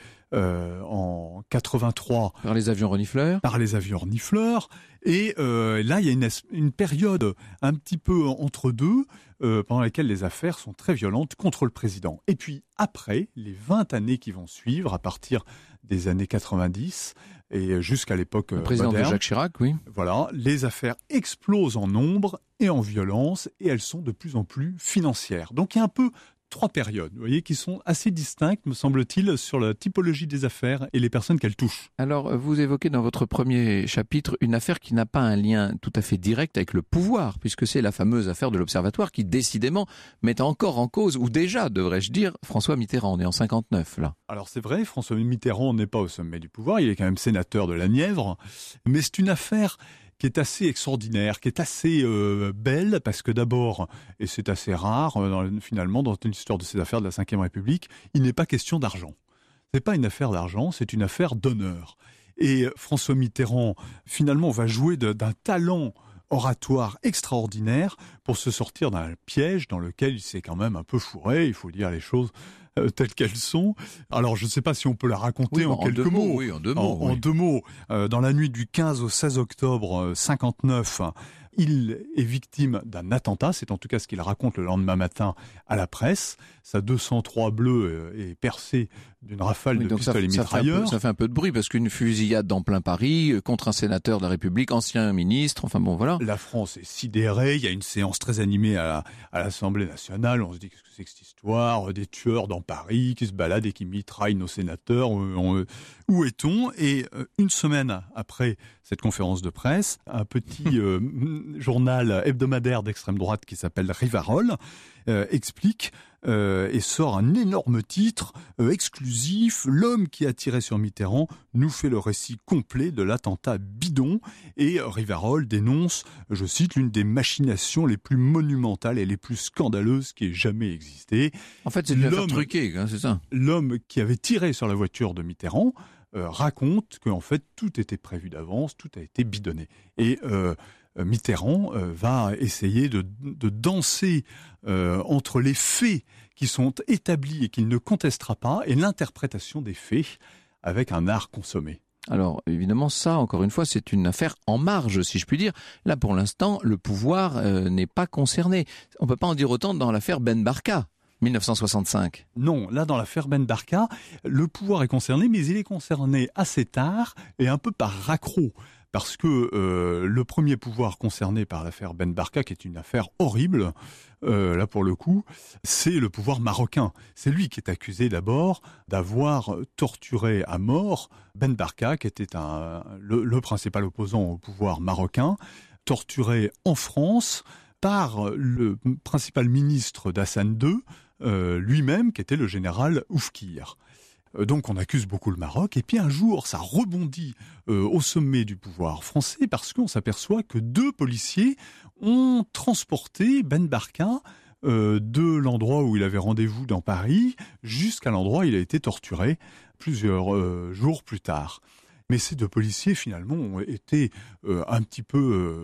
en 83
par les avions renifleurs. Et là, il y a une période un petit peu entre deux pendant laquelle les affaires sont très violentes contre le président. Et puis après, les 20 années qui vont suivre, à partir des années 90 et jusqu'à l'époque le président
moderne,
de Jacques Chirac, oui.
Voilà, les affaires explosent en nombre et en violence et elles sont de plus en plus financières. Donc il y a un peu 3 périodes, vous voyez, qui sont assez distinctes, me semble-t-il, sur la typologie des affaires et les personnes qu'elles touchent.
Alors, vous évoquez dans votre premier chapitre une affaire qui n'a pas un lien tout à fait direct avec le pouvoir, puisque c'est la fameuse affaire de l'Observatoire qui, décidément, met encore en cause, ou déjà, devrais-je dire, François Mitterrand. On est en 59, là.
Alors, c'est vrai, François Mitterrand n'est pas au sommet du pouvoir, il est quand même sénateur de la Nièvre, mais c'est une affaire qui est assez extraordinaire, qui est assez belle, parce que d'abord, et c'est assez rare, finalement, dans une histoire de ces affaires de la Ve République, il n'est pas question d'argent. C'est pas une affaire d'argent, c'est une affaire d'honneur. Et François Mitterrand, finalement, va jouer d'un talent oratoire extraordinaire pour se sortir d'un piège dans lequel il s'est quand même un peu fourré, il faut dire les choses telles qu'elles sont. Alors, je ne sais pas si on peut la raconter en quelques mots.
Oui, en 2 mots.
En 2 mots. Dans la nuit du 15 au 16 octobre 59, il est victime d'un attentat. C'est en tout cas ce qu'il raconte le lendemain matin à la presse. Sa 203 bleue est percée d'une rafale de pistolets mitrailleurs.
Ça fait un peu de bruit parce qu'une fusillade dans plein Paris contre un sénateur de la République, ancien ministre, enfin bon, voilà.
La France est sidérée. Il y a une séance très animée à l'Assemblée nationale. On se dit, qu'est-ce que c'est que cette histoire? Des tueurs dans Paris qui se baladent et qui mitraillent nos sénateurs. Où est-on? Et une semaine après cette conférence de presse, un petit journal hebdomadaire d'extrême droite qui s'appelle Rivarol explique et sort un énorme titre exclusif. L'homme qui a tiré sur Mitterrand nous fait le récit complet de l'attentat bidon. Et Rivarol dénonce, je cite, l'une des machinations les plus monumentales et les plus scandaleuses qui ait jamais existé.
En fait, c'est une affaire truquée, c'est ça.
L'homme qui avait tiré sur la voiture de Mitterrand raconte qu'en fait tout était prévu d'avance, tout a été bidonné. Et Mitterrand va essayer de danser entre les faits qui sont établis et qu'il ne contestera pas et l'interprétation des faits avec un art consommé.
Alors évidemment ça, encore une fois, c'est une affaire en marge, si je puis dire. Là pour l'instant, le pouvoir n'est pas concerné. On ne peut pas en dire autant dans l'affaire Ben Barka. 1965.
Non, là dans l'affaire Ben Barka, le pouvoir est concerné, mais il est concerné assez tard et un peu par raccro. Parce que le premier pouvoir concerné par l'affaire Ben Barka, qui est une affaire horrible, là pour le coup, c'est le pouvoir marocain. C'est lui qui est accusé d'abord d'avoir torturé à mort Ben Barka, qui était le principal opposant au pouvoir marocain, torturé en France par le principal ministre d'Hassan II, lui-même, qui était le général Oufkir. Donc on accuse beaucoup le Maroc, et puis un jour ça rebondit au sommet du pouvoir français parce qu'on s'aperçoit que 2 policiers ont transporté Ben Barka de l'endroit où il avait rendez-vous dans Paris jusqu'à l'endroit où il a été torturé plusieurs jours plus tard. Mais ces 2 policiers finalement ont été un petit peu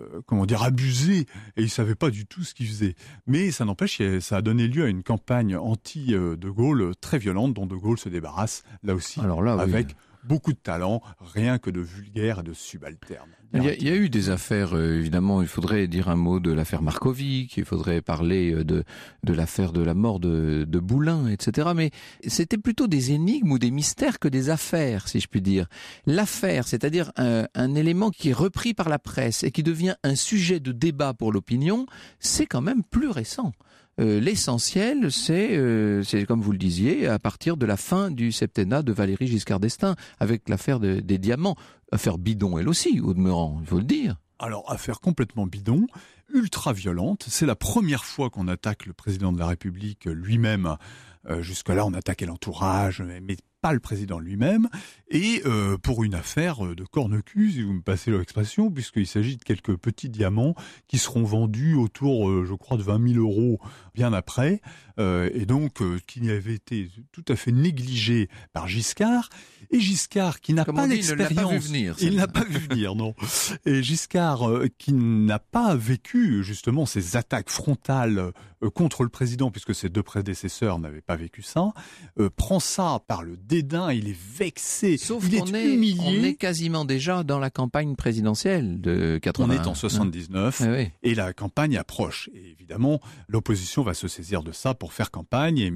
abusés, et ils savaient pas du tout ce qu'ils faisaient. Mais ça n'empêche, ça a donné lieu à une campagne anti-De Gaulle très violente, dont De Gaulle se débarrasse, là aussi, avec beaucoup de talent, rien que de vulgaire et de subalterne.
Il y a eu des affaires, évidemment, il faudrait dire un mot de l'affaire Markovic, il faudrait parler de l'affaire de la mort de Boulin, etc. Mais c'était plutôt des énigmes ou des mystères que des affaires, si je puis dire. L'affaire, c'est-à-dire un élément qui est repris par la presse et qui devient un sujet de débat pour l'opinion, c'est quand même plus récent. L'essentiel, c'est comme vous le disiez, à partir de la fin du septennat de Valéry Giscard d'Estaing, avec l'affaire des diamants. Affaire bidon, elle aussi, au demeurant, il faut le dire.
Alors, affaire complètement bidon, ultra violente. C'est la première fois qu'on attaque le président de la République lui-même. Jusque-là, on attaquait l'entourage, mais pas le président lui-même, et pour une affaire de corne-cul, si vous me passez l'expression, puisqu'il s'agit de quelques petits diamants qui seront vendus autour, je crois, de 20 000 euros bien après, et donc qui avait été tout à fait négligé par Giscard, et Giscard qui n'a pas l'expérience, il n'a pas vu venir, non, et Giscard qui n'a pas vécu justement ces attaques frontales contre le président, puisque ses 2 prédécesseurs n'avaient pas vécu ça, prend ça par le dédain, il est vexé,
sauf
il
qu'on
est humilié.
On est quasiment déjà dans la campagne présidentielle de 80.
On est en 79 et la campagne approche. Et évidemment, l'opposition va se saisir de ça pour faire campagne et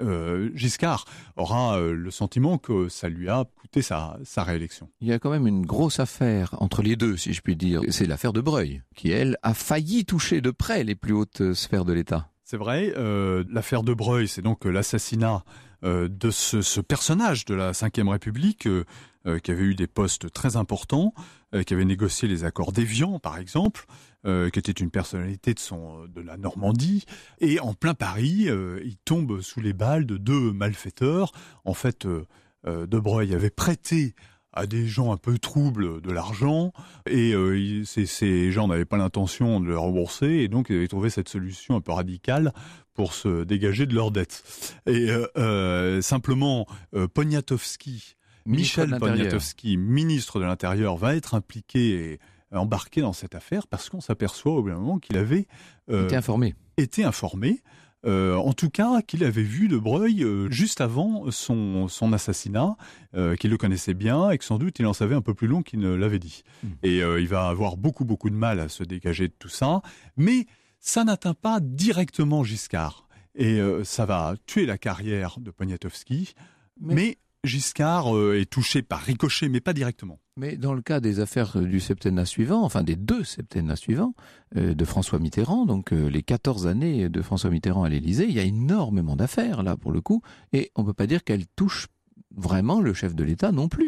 Giscard aura le sentiment que ça lui a coûté sa réélection.
Il y a quand même une grosse affaire entre les deux, si je puis dire. C'est l'affaire de Breuil, qui, elle, a failli toucher de près les plus hautes sphères de l'État.
C'est vrai, l'affaire de Breuil, c'est donc l'assassinat de ce personnage de la Ve République qui avait eu des postes très importants, qui avait négocié les accords d'Évian, par exemple, qui était une personnalité de la Normandie. Et en plein Paris, il tombe sous les balles de 2 malfaiteurs. En fait, de Breuil avait prêté à des gens un peu troubles de l'argent, et ces gens n'avaient pas l'intention de le rembourser, et donc ils avaient trouvé cette solution un peu radicale pour se dégager de leurs dettes. Et simplement, Michel Poniatowski, ministre de l'Intérieur, va être impliqué et embarqué dans cette affaire parce qu'on s'aperçoit au bout d'un moment qu'il avait été informé. En tout cas, qu'il avait vu de Breuil juste avant son assassinat, qu'il le connaissait bien et que sans doute il en savait un peu plus long qu'il ne l'avait dit. Et il va avoir beaucoup de mal à se dégager de tout ça, mais ça n'atteint pas directement Giscard. Et ça va tuer la carrière de Poniatowski, mais Giscard est touché par ricochet, mais pas directement.
Mais dans le cas des affaires du septennat suivant, enfin des 2 septennats suivants, de François Mitterrand, donc les 14 années de François Mitterrand à l'Élysée, il y a énormément d'affaires là pour le coup, et on ne peut pas dire qu'elles touchent vraiment le chef de l'État non plus.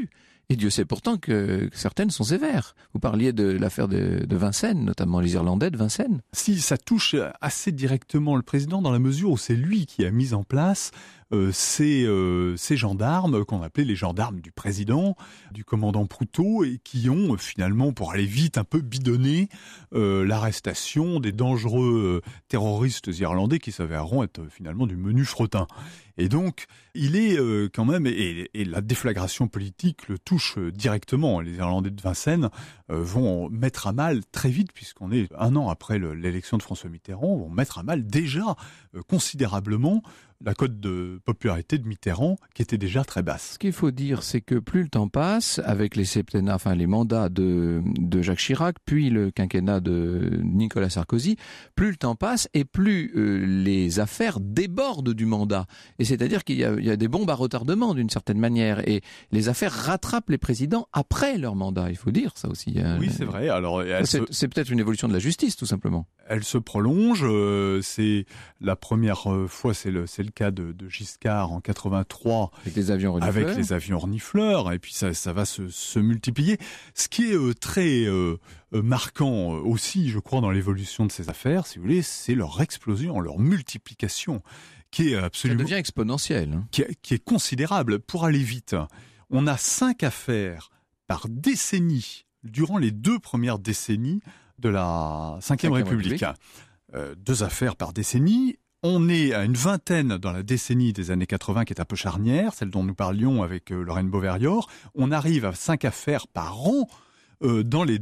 Et Dieu sait pourtant que certaines sont sévères. Vous parliez de l'affaire de Vincennes, notamment les Irlandais de Vincennes.
Si, ça touche assez directement le président dans la mesure où c'est lui qui a mis en place ces gendarmes qu'on appelait les gendarmes du président, du commandant Proutot, et qui ont finalement, pour aller vite, un peu bidonné l'arrestation des dangereux terroristes irlandais qui s'avéreront être finalement du menu fretin. Et donc, il est quand même, et la déflagration politique le touche directement. Les Irlandais de Vincennes vont mettre à mal très vite, puisqu'on est 1 an après l'élection de François Mitterrand, vont mettre à mal déjà considérablement la cote de popularité de Mitterrand, qui était déjà très basse.
Ce qu'il faut dire, c'est que plus le temps passe, avec les septennats, enfin les mandats de Jacques Chirac, puis le quinquennat de Nicolas Sarkozy, plus le temps passe et plus les affaires débordent du mandat. Et c'est-à-dire qu'il y a des bombes à retardement d'une certaine manière, et les affaires rattrapent les présidents après leur mandat. Il faut dire ça aussi.
Oui, c'est vrai. Alors,
c'est peut-être une évolution de la justice, tout simplement.
Elle se prolonge. C'est la première fois, c'est le cas de Giscard en 83 avec les avions renifleurs, et puis ça va se multiplier. Ce qui est très marquant aussi, je crois, dans l'évolution de ces affaires, si vous voulez, c'est leur explosion, leur multiplication, qui est absolument...
Ça devient exponentiel. Hein.
Qui est considérable. Pour aller vite, on a 5 affaires par décennie, durant les 2 premières décennies de la Ve République. 2 affaires par décennie. On est à une vingtaine dans la décennie des années 80, qui est un peu charnière, celle dont nous parlions avec Lorraine Beauverrior. On arrive à 5 affaires par an dans les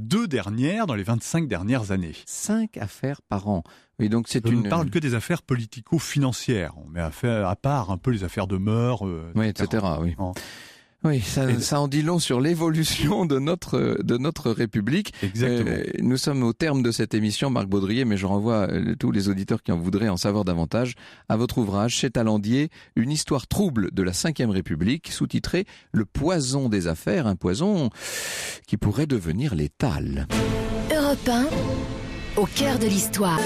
25 dernières années.
5 affaires par an. Oui, donc
Je ne parle que des affaires politico-financières. On met à part un peu les affaires de mœurs,
oui, etc. Oui. Oui, ça en dit long sur l'évolution de notre République.
Exactement.
Nous sommes au terme de cette émission, Marc Baudrier, mais je renvoie tous les auditeurs qui en voudraient en savoir davantage à votre ouvrage chez Talandier, une histoire trouble de la Ve République, sous-titré Le poison des affaires, un poison qui pourrait devenir létal.
Europe 1, au cœur de l'histoire.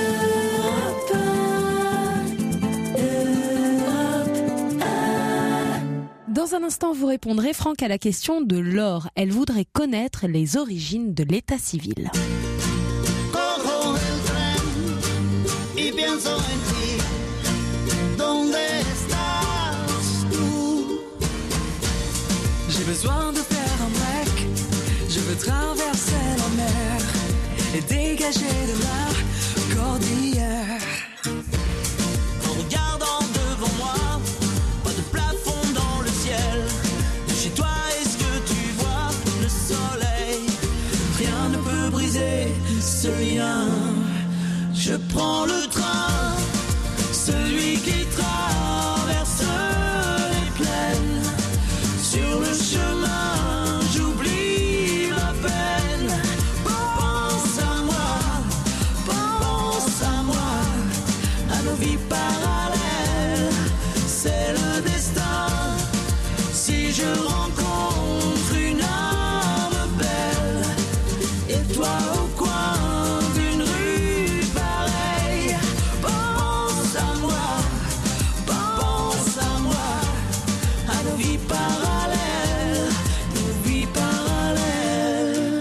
Dans un instant, vous répondrez, Franck, à la question de Laure. Elle voudrait connaître les origines de l'état civil.
J'ai besoin de faire un break. Je veux traverser la mer et dégager de la cordillère. En regardant devant moi, pas de plafond dans le ciel. De chez toi, est-ce que tu vois le soleil? Rien ne peut briser ce lien. Je prends le train, celui qui traverse les plaines. Sur le chemin, j'oublie ma peine. Pense à moi, à nos vies parallèles. C'est le destin. Si je rencontre une âme belle, et toi au coin d'une rue pareille, pense à moi, à nos vies parallèles, nos vies parallèles.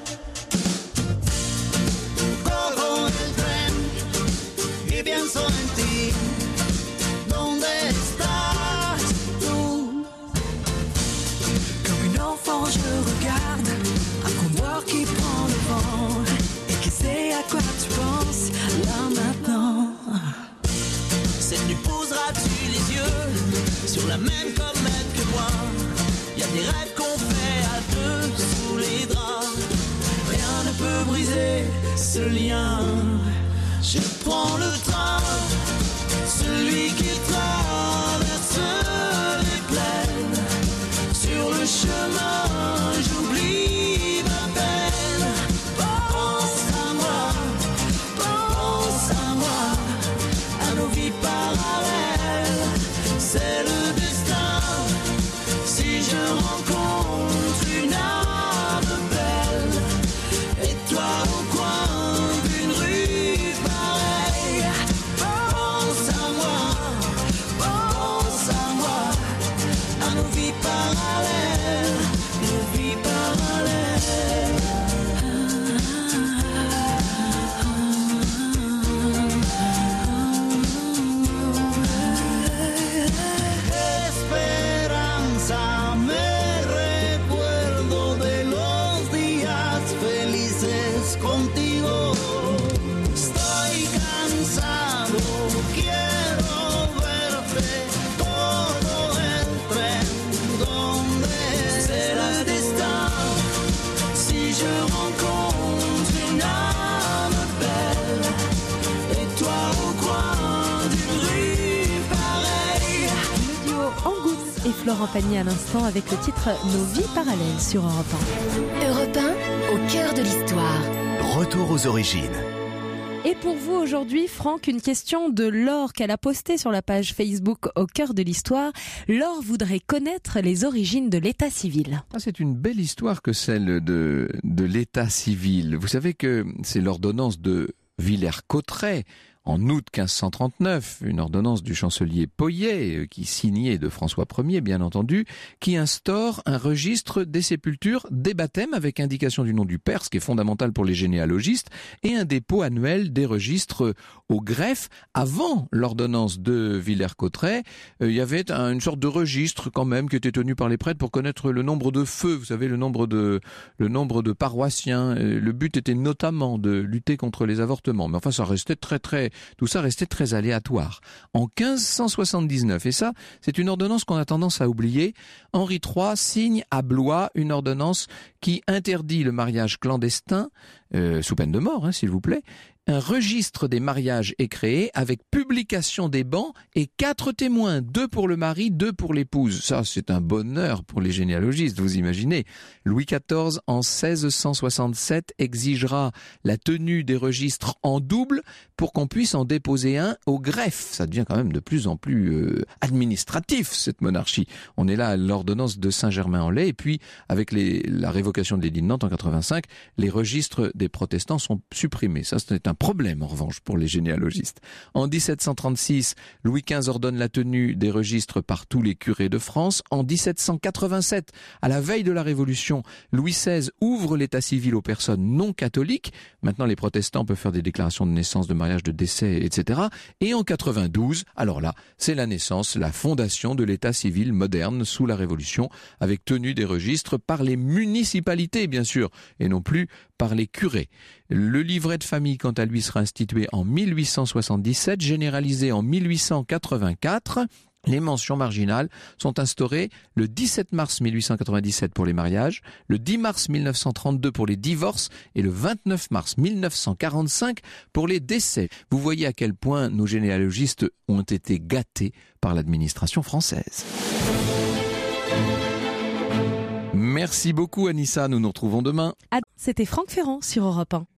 Corro el tren y pienso en ti. ¿Dónde estás tú? Comme une enfant, je regarde un condor qui prend le vent et qui sait à quoi tu penses là maintenant. Cette nuit poseras-tu les yeux sur la même comète que moi? Y a des rêves qu'on fait à 2 sous les draps. Rien ne peut briser ce lien. Je prends le train, celui qui traverse les plaines. Sur le chemin, j'oublie ma peine. Pense à moi, à nos vies parallèles. C'est le destin. Si je rencontre une âme belle, et toi au coin d'une rue pareille, pense à moi,
Florent Pagny à l'instant avec le titre Nos vies parallèles sur Europe
1. Europe 1, au cœur de l'histoire.
Retour aux origines.
Et pour vous aujourd'hui, Franck, une question de Laure qu'elle a postée sur la page Facebook Au cœur de l'histoire. Laure voudrait connaître les origines de l'état civil.
C'est une belle histoire que celle de l'état civil. Vous savez que c'est l'ordonnance de Villers-Cotterêts en août 1539, une ordonnance du chancelier Poyet, qui signait de François Ier, bien entendu, qui instaure un registre des sépultures, des baptêmes, avec indication du nom du père, ce qui est fondamental pour les généalogistes, et un dépôt annuel des registres au greffe. Avant l'ordonnance de Villers-Cotterêts, il y avait une sorte de registre quand même qui était tenu par les prêtres pour connaître le nombre de feux, vous savez, le nombre de paroissiens. Le but était notamment de lutter contre les avortements. Mais enfin, ça restait tout ça restait très aléatoire. En 1579, et ça, c'est une ordonnance qu'on a tendance à oublier, Henri III signe à Blois une ordonnance qui interdit le mariage clandestin, sous peine de mort, s'il vous plaît. Un registre des mariages est créé avec publication des bans et 4 témoins, 2 pour le mari, 2 pour l'épouse. Ça, c'est un bonheur pour les généalogistes, vous imaginez. Louis XIV, en 1667, exigera la tenue des registres en double pour qu'on puisse en déposer un au greffe. Ça devient quand même de plus en plus administratif, cette monarchie. On est là à l'ordonnance de Saint-Germain-en-Laye, et puis avec la révocation de l'édit de Nantes en 85, les registres des protestants sont supprimés. Ça, c'est un problème, en revanche, pour les généalogistes. En 1736, Louis XV ordonne la tenue des registres par tous les curés de France. En 1787, à la veille de la Révolution, Louis XVI ouvre l'état civil aux personnes non catholiques. Maintenant, les protestants peuvent faire des déclarations de naissance, de mariage, de décès, etc. Et en 92, alors là, c'est la naissance, la fondation de l'état civil moderne sous la Révolution, avec tenue des registres par les municipalités, bien sûr, et non plus par les curés. Le livret de famille, quant à lui, sera institué en 1877, généralisé en 1884. Les mentions marginales sont instaurées le 17 mars 1897 pour les mariages, le 10 mars 1932 pour les divorces et le 29 mars 1945 pour les décès. Vous voyez à quel point nos généalogistes ont été gâtés par l'administration française. Merci beaucoup Anissa, nous nous retrouvons demain.
C'était Franck Ferrand sur Europe 1.